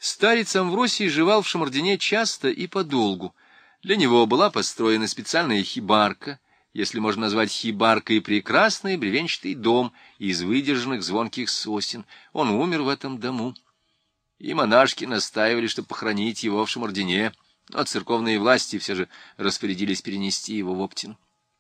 Старец Амвросий жевал в Шамардине часто и подолгу. Для него была построена специальная хибарка, если можно назвать хибаркой прекрасный бревенчатый дом из выдержанных звонких сосен. Он умер в этом дому. И монашки настаивали, чтобы похоронить его в Шамардине, но церковные власти все же распорядились перенести его в Оптину.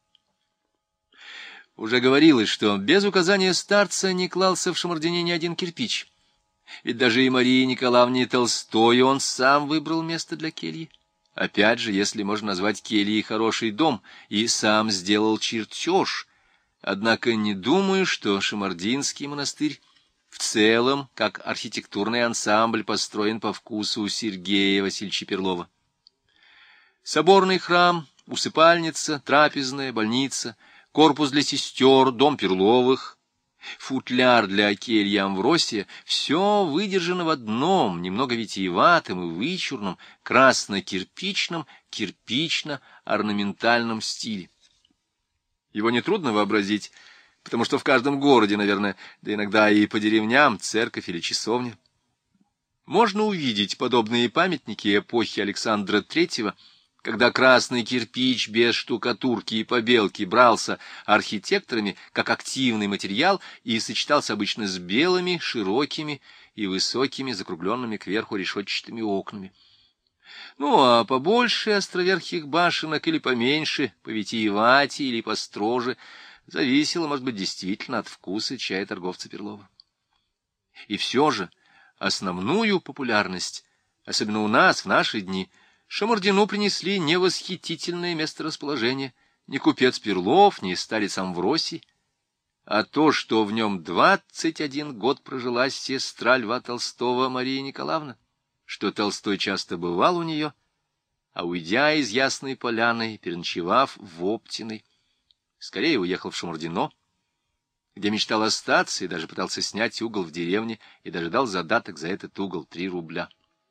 Уже говорилось, что без указания старца не клался в Шамардине ни один кирпич. Ведь даже и Марии Николаевне Толстой он сам выбрал место для кельи. Опять же, если можно назвать кельей хороший дом, и сам сделал чертеж. Однако не думаю, что Шамардинский монастырь в целом, как архитектурный ансамбль, построен по вкусу Сергея Васильевича Перлова. Соборный храм, усыпальница, трапезная, больница, корпус для сестер, дом Перловых, футляр для кельи Амвросия — все выдержано в одном, немного витиеватом и вычурном, красно-кирпичном, кирпично-орнаментальном стиле. Его нетрудно вообразить, потому что в каждом городе, наверное, да иногда и по деревням, церковь или часовня. Можно увидеть подобные памятники эпохи Александра III, когда красный кирпич без штукатурки и побелки брался архитекторами как активный материал и сочетался обычно с белыми, широкими и высокими, закругленными кверху решетчатыми окнами. Ну, а побольше островерхих башенок или поменьше, повитиеватее или построже, зависело, может быть, действительно от вкуса чая-торговца Перлова. И все же основную популярность, особенно у нас в наши дни, Шамардину принесли не восхитительное месторасположение, ни купец Перлов, ни старец Амвросий, а то, что в нем 21 год прожила сестра Льва Толстого Мария Николаевна, что Толстой часто бывал у нее, а, уйдя из Ясной Поляны, переночевав в Оптиной, скорее уехал в Шамардино, где мечтал остаться и даже пытался снять угол в деревне, и даже дал задаток за этот угол 3 рубля.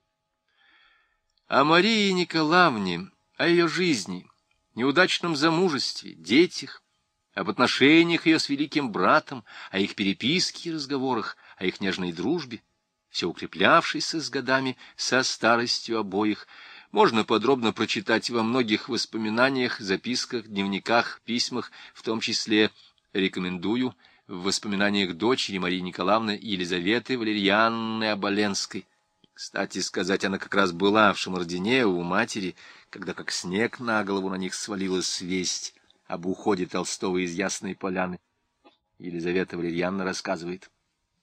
О Марии Николаевне, о ее жизни, неудачном замужестве, детях, об отношениях ее с великим братом, о их переписке и разговорах, о их нежной дружбе, все укреплявшейся с годами, со старостью обоих, можно подробно прочитать во многих воспоминаниях, записках, дневниках, письмах, в том числе рекомендую в воспоминаниях дочери Марии Николаевны Елизаветы Валерьяновны Оболенской. Кстати сказать, она как раз была в Шамардине у матери, когда как снег на голову на них свалилась весть об уходе Толстого из Ясной Поляны. Елизавета Валерьяновна рассказывает.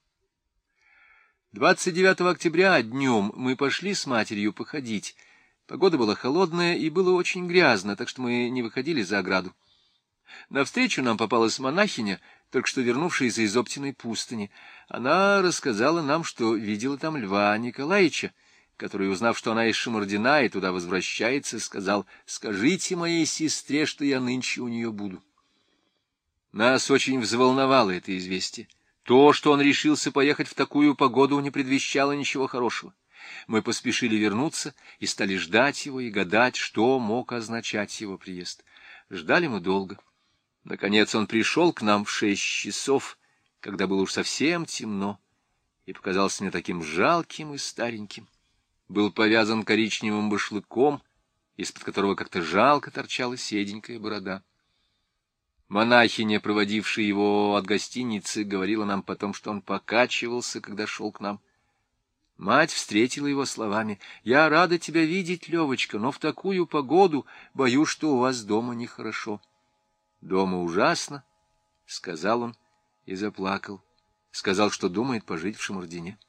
29 октября днем мы пошли с матерью походить. Погода была холодная и было очень грязно, так что мы не выходили за ограду. Навстречу нам попалась монахиня, только что вернувшаяся из Оптиной пустыни. Она рассказала нам, что видела там Льва Николаевича, который, узнав, что она из Шамардина и туда возвращается, сказал: «Скажите моей сестре, что я нынче у нее буду». Нас очень взволновало это известие. То, что он решился поехать в такую погоду, не предвещало ничего хорошего. Мы поспешили вернуться и стали ждать его и гадать, что мог означать его приезд. Ждали мы долго. Наконец он пришел к нам в 6 часов, когда было уж совсем темно, и показался мне таким жалким и стареньким. Был повязан коричневым башлыком, из-под которого как-то жалко торчала седенькая борода. Монахиня, проводившая его от гостиницы, говорила нам потом, что он покачивался, когда шел к нам. Мать встретила его словами: «Я рада тебя видеть, Левочка, но в такую погоду боюсь, что у вас дома нехорошо». «Дома ужасно», — сказал он и заплакал. Сказал, что думает пожить в Шамардине.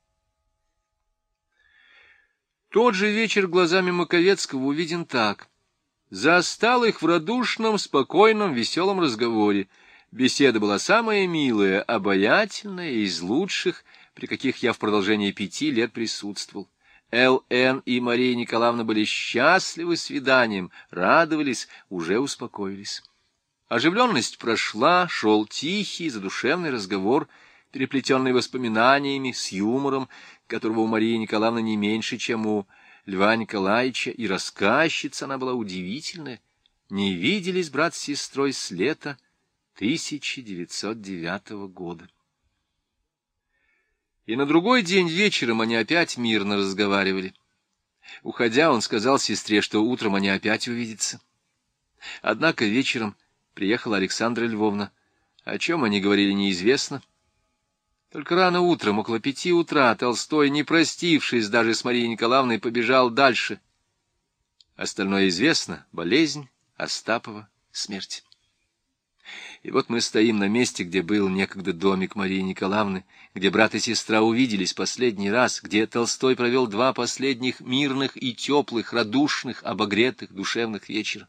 Тот же вечер глазами Маковецкого увиден так. Застал их в радушном, спокойном, веселом разговоре. Беседа была самая милая, обаятельная, из лучших, при каких я в продолжении 5 лет присутствовал. Л.Н. и Мария Николаевна были счастливы свиданием, радовались, уже успокоились. Оживленность прошла, шел тихий, задушевный разговор, переплетенный воспоминаниями, с юмором, которого у Марии Николаевны не меньше, чем у Льва Николаевича, и рассказчица она была удивительная. Не виделись брат с сестрой с лета 1909 года. И на другой день вечером они опять мирно разговаривали. Уходя, он сказал сестре, что утром они опять увидятся. Однако вечером приехала Александра Львовна. О чем они говорили, неизвестно. Только рано утром, около 5 утра, Толстой, не простившись даже с Марией Николаевной, побежал дальше. Остальное известно — болезнь, Остапова, смерть. И вот мы стоим на месте, где был некогда домик Марии Николаевны, где брат и сестра увиделись последний раз, где Толстой провел 2 последних мирных и теплых, радушных, обогретых, душевных вечера.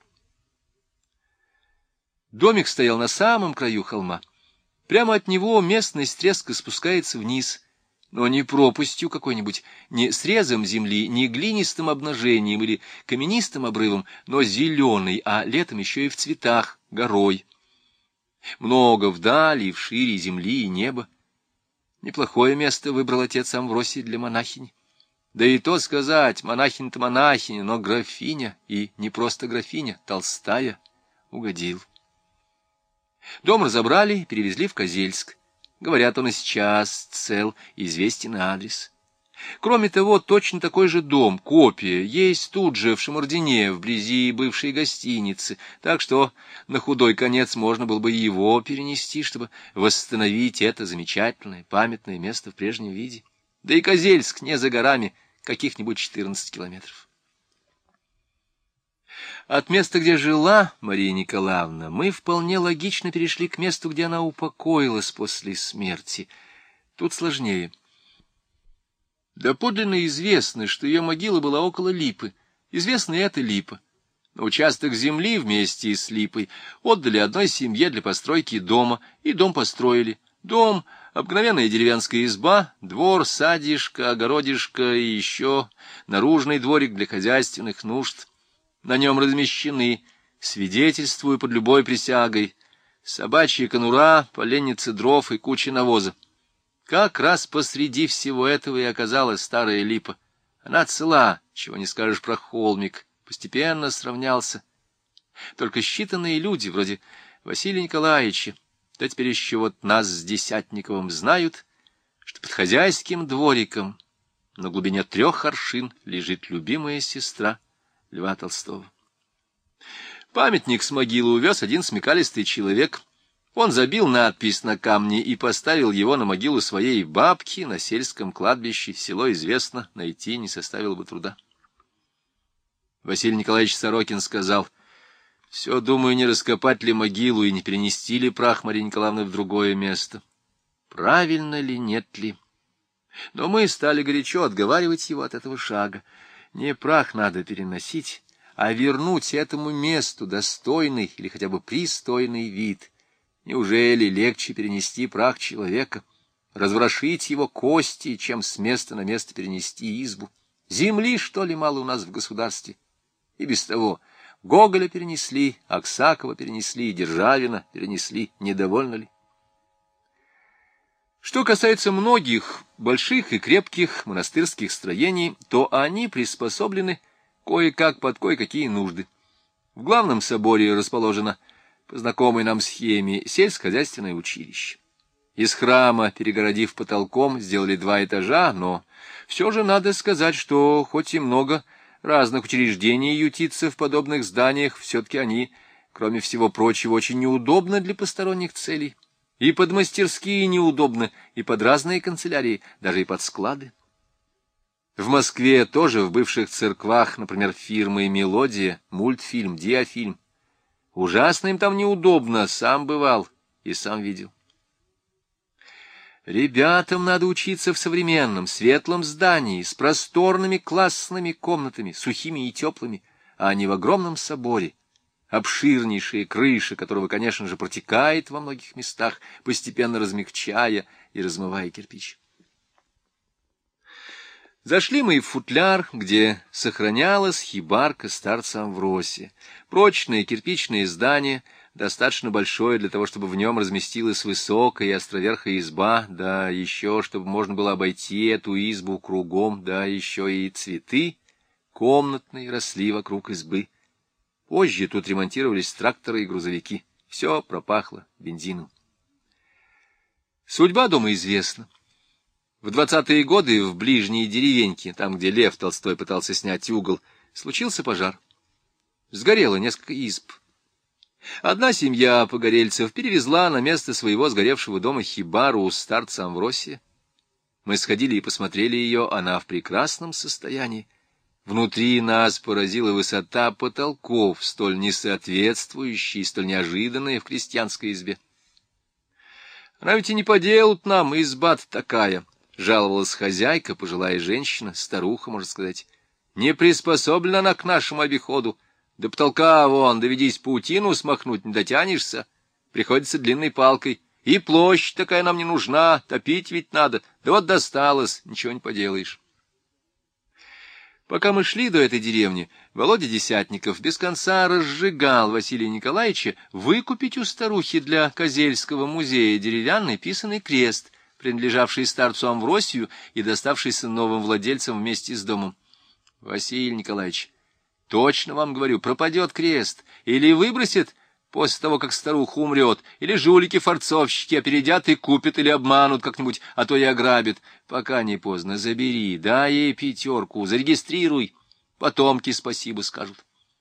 Домик стоял на самом краю холма. Прямо от него местность резко спускается вниз, но не пропастью какой-нибудь, не срезом земли, не глинистым обнажением или каменистым обрывом, но зеленый, а летом еще и в цветах, горой. Много вдали, в шире земли и неба. Неплохое место выбрал отец Амвросий для монахини. Да и то сказать, монахиня-то монахиня, но графиня, и не просто графиня, Толстая, угодил. Дом разобрали и перевезли в Козельск. Говорят, он и сейчас цел, известен адрес. Кроме того, точно такой же дом, копия, есть тут же в Шамардине, вблизи бывшей гостиницы, так что на худой конец можно было бы его перенести, чтобы восстановить это замечательное, памятное место в прежнем виде. Да и Козельск не за горами, каких-нибудь 14 километров. От места, где жила Мария Николаевна, мы вполне логично перешли к месту, где она упокоилась после смерти. Тут сложнее. Доподлинно известно, что ее могила была около Липы. Известна и эта Липа. На участок земли вместе с Липой отдали одной семье для постройки дома, и дом построили. Дом — обыкновенная деревенская изба, двор, садишко, огородишко и еще наружный дворик для хозяйственных нужд. На нем размещены, свидетельствую под любой присягой, собачья конура, поленницы дров и куча навоза. Как раз посреди всего этого и оказалась старая Липа. Она цела, чего не скажешь про холмик, постепенно сравнялся. Только считанные люди, вроде Василия Николаевича, да теперь еще вот нас с Десятниковым знают, что под хозяйским двориком на глубине 3 аршин лежит любимая сестра Льва Толстого. Памятник с могилы увез один смекалистый человек. Он забил надпись на камне и поставил его на могилу своей бабки на сельском кладбище. Село известно, найти не составило бы труда. Василий Николаевич Сорокин сказал: «Все, думаю, не раскопать ли могилу и не перенести ли прах Марии Николаевны в другое место. Правильно ли, нет ли?» Но мы стали горячо отговаривать его от этого шага. Не прах надо переносить, а вернуть этому месту достойный или хотя бы пристойный вид. Неужели легче перенести прах человека, разворошить его кости, чем с места на место перенести избу? Земли, что ли, мало у нас в государстве? И без того Гоголя перенесли, Аксакова перенесли, Державина перенесли, недовольно ли? Что касается многих больших и крепких монастырских строений, то они приспособлены кое-как под кое-какие нужды. В главном соборе расположено, по знакомой нам схеме, сельскохозяйственное училище. Из храма, перегородив потолком, сделали 2 этажа, но все же надо сказать, что хоть и много разных учреждений ютится в подобных зданиях, все-таки они, кроме всего прочего, очень неудобны для посторонних целей. И под мастерские неудобно, и под разные канцелярии, даже и под склады. В Москве тоже в бывших церквах, например, фирмы «Мелодия», мультфильм, диафильм. Ужасно им там неудобно, сам бывал и сам видел. Ребятам надо учиться в современном, светлом здании, с просторными классными комнатами, сухими и теплыми, а не в огромном соборе, обширнейшая крыша которого, конечно же, протекает во многих местах, постепенно размягчая и размывая кирпич. Зашли мы и в футляр, где сохранялась хибарка старца Амвросия. Прочное кирпичное здание, достаточно большое для того, чтобы в нем разместилась высокая и островерхая изба, да еще, чтобы можно было обойти эту избу кругом, да еще и цветы комнатные росли вокруг избы. Позже тут ремонтировались тракторы и грузовики. Все пропахло бензином. Судьба дома известна. В 20-е годы в ближней деревеньке, там, где Лев Толстой пытался снять угол, случился пожар. Сгорело несколько изб. Одна семья погорельцев перевезла на место своего сгоревшего дома хибару у старца Амвросия. Мы сходили и посмотрели ее, она в прекрасном состоянии. Внутри нас поразила высота потолков, столь несоответствующие, столь неожиданные в крестьянской избе. — Она ведь и не по делу нам, изба-то такая, — жаловалась хозяйка, пожилая женщина, старуха, можно сказать. — Не приспособлена она к нашему обиходу. До потолка вон, доведись паутину смахнуть, не дотянешься. Приходится длинной палкой. И площадь такая нам не нужна, топить ведь надо. Да вот досталось, ничего не поделаешь. Пока мы шли до этой деревни, Володя Десятников без конца разжигал Василия Николаевича выкупить у старухи для Козельского музея деревянный писаный крест, принадлежавший старцу Амвросию и доставшийся новым владельцам вместе с домом. — Василий Николаевич, точно вам говорю, пропадет крест, или выбросит после того, как старуха умрет, или жулики-форцовщики опередят и купят, или обманут как-нибудь, а то и ограбят. Пока не поздно, забери, дай ей 5, зарегистрируй, потомки спасибо скажут.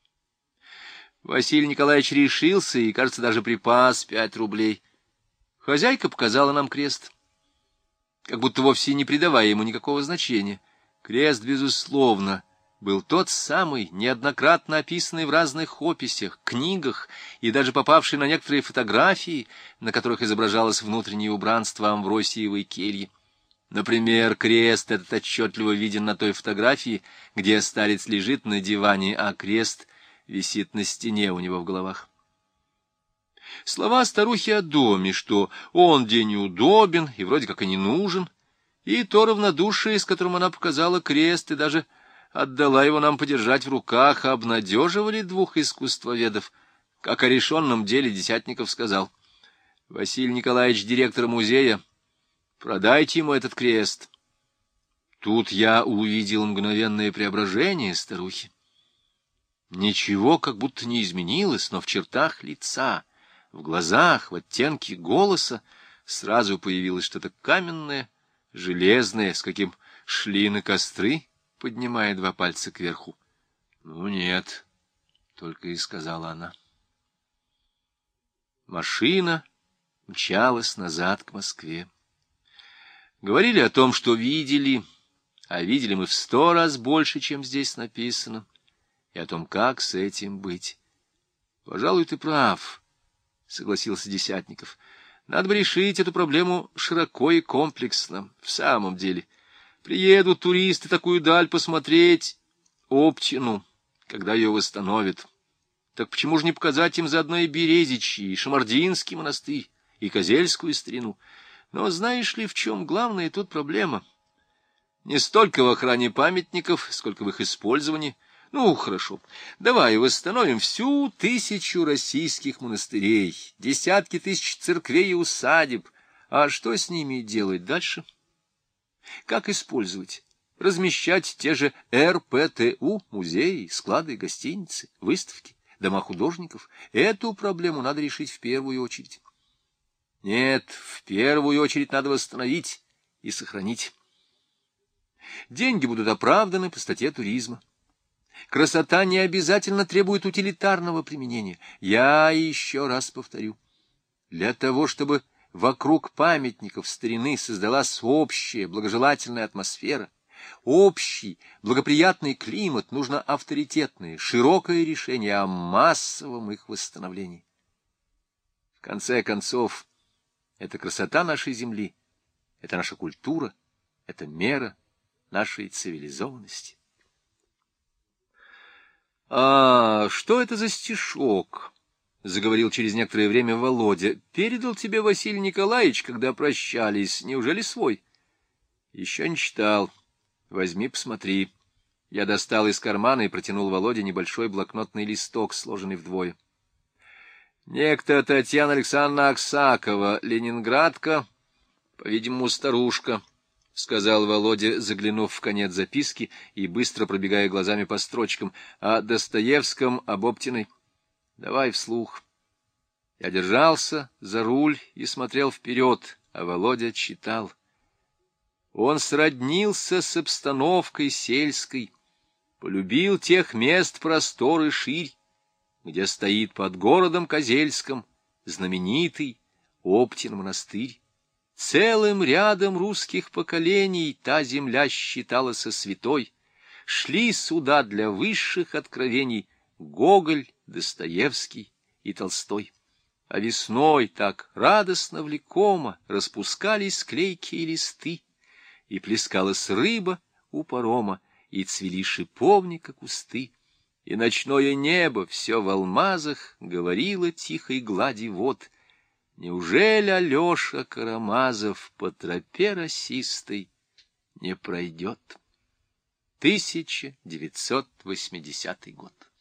Василий Николаевич решился и, кажется, даже припас 5 рублей. Хозяйка показала нам крест, как будто вовсе не придавая ему никакого значения. Крест, безусловно, был тот самый, неоднократно описанный в разных описях, книгах и даже попавший на некоторые фотографии, на которых изображалось внутреннее убранство Амвросиевой кельи. Например, крест этот отчетливо виден на той фотографии, где старец лежит на диване, а крест висит на стене у него в головах. Слова старухи о доме, что он день удобен и вроде как и не нужен, и то равнодушие, с которым она показала крест и даже отдала его нам подержать в руках, обнадеживали 2 искусствоведов. Как о решенном деле Десятников сказал: — Василий Николаевич, директор музея, продайте ему этот крест. Тут я увидел мгновенное преображение старухи. Ничего как будто не изменилось, но в чертах лица, в глазах, в оттенке голоса сразу появилось что-то каменное, железное, с каким шли на костры, поднимая 2 пальца кверху. — Ну нет, — только и сказала она. Машина мчалась назад к Москве. Говорили о том, что видели, а видели мы в 100 раз больше, чем здесь написано, и о том, как с этим быть. — Пожалуй, ты прав, — согласился Десятников. — Надо бы решить эту проблему широко и комплексно, в самом деле. Приедут туристы такую даль посмотреть, Оптину, когда ее восстановят. Так почему же не показать им заодно и Березичьи, и Шамардинский монастырь, и Козельскую старину? Но знаешь ли, в чем главная тут проблема? Не столько в охране памятников, сколько в их использовании. Ну, хорошо, давай восстановим всю 1000 российских монастырей, десятки тысяч церквей и усадеб. А что с ними делать дальше? Как использовать? Размещать те же РПТУ, музеи, склады, гостиницы, выставки, дома художников? Эту проблему надо решить в первую очередь. Нет, в первую очередь надо восстановить и сохранить. Деньги будут оправданы по статье туризма. Красота не обязательно требует утилитарного применения. Я еще раз повторю. Для того, чтобы вокруг памятников старины создалась общая благожелательная атмосфера, общий благоприятный климат, нужно авторитетное, широкое решение о массовом их восстановлении. В конце концов, это красота нашей земли, это наша культура, это мера нашей цивилизованности. — А что это за стишок? — заговорил через некоторое время Володя. — Передал тебе Василий Николаевич, когда прощались. Неужели свой? — Еще не читал. Возьми, посмотри. Я достал из кармана и протянул Володе небольшой блокнотный листок, сложенный вдвое. Некто Татьяна Александровна Аксакова, ленинградка, по-видимому, старушка, — сказал Володя, заглянув в конец записки и быстро пробегая глазами по строчкам. — О Достоевском, об Оптиной. Давай вслух. Я держался за руль и смотрел вперед, а Володя читал. Он сроднился с обстановкой сельской, полюбил тех мест простор и ширь, где стоит под городом Козельском знаменитый Оптин монастырь. Целым рядом русских поколений та земля считалась святой, шли сюда для высших откровений Гоголь, Достоевский и Толстой. А весной так радостно влекомо распускались клейкие листы, и плескалась рыба у парома, и цвели шиповника кусты, и ночное небо все в алмазах говорило тихой глади вод: неужели Алеша Карамазов по тропе росистой не пройдет? 1980 год.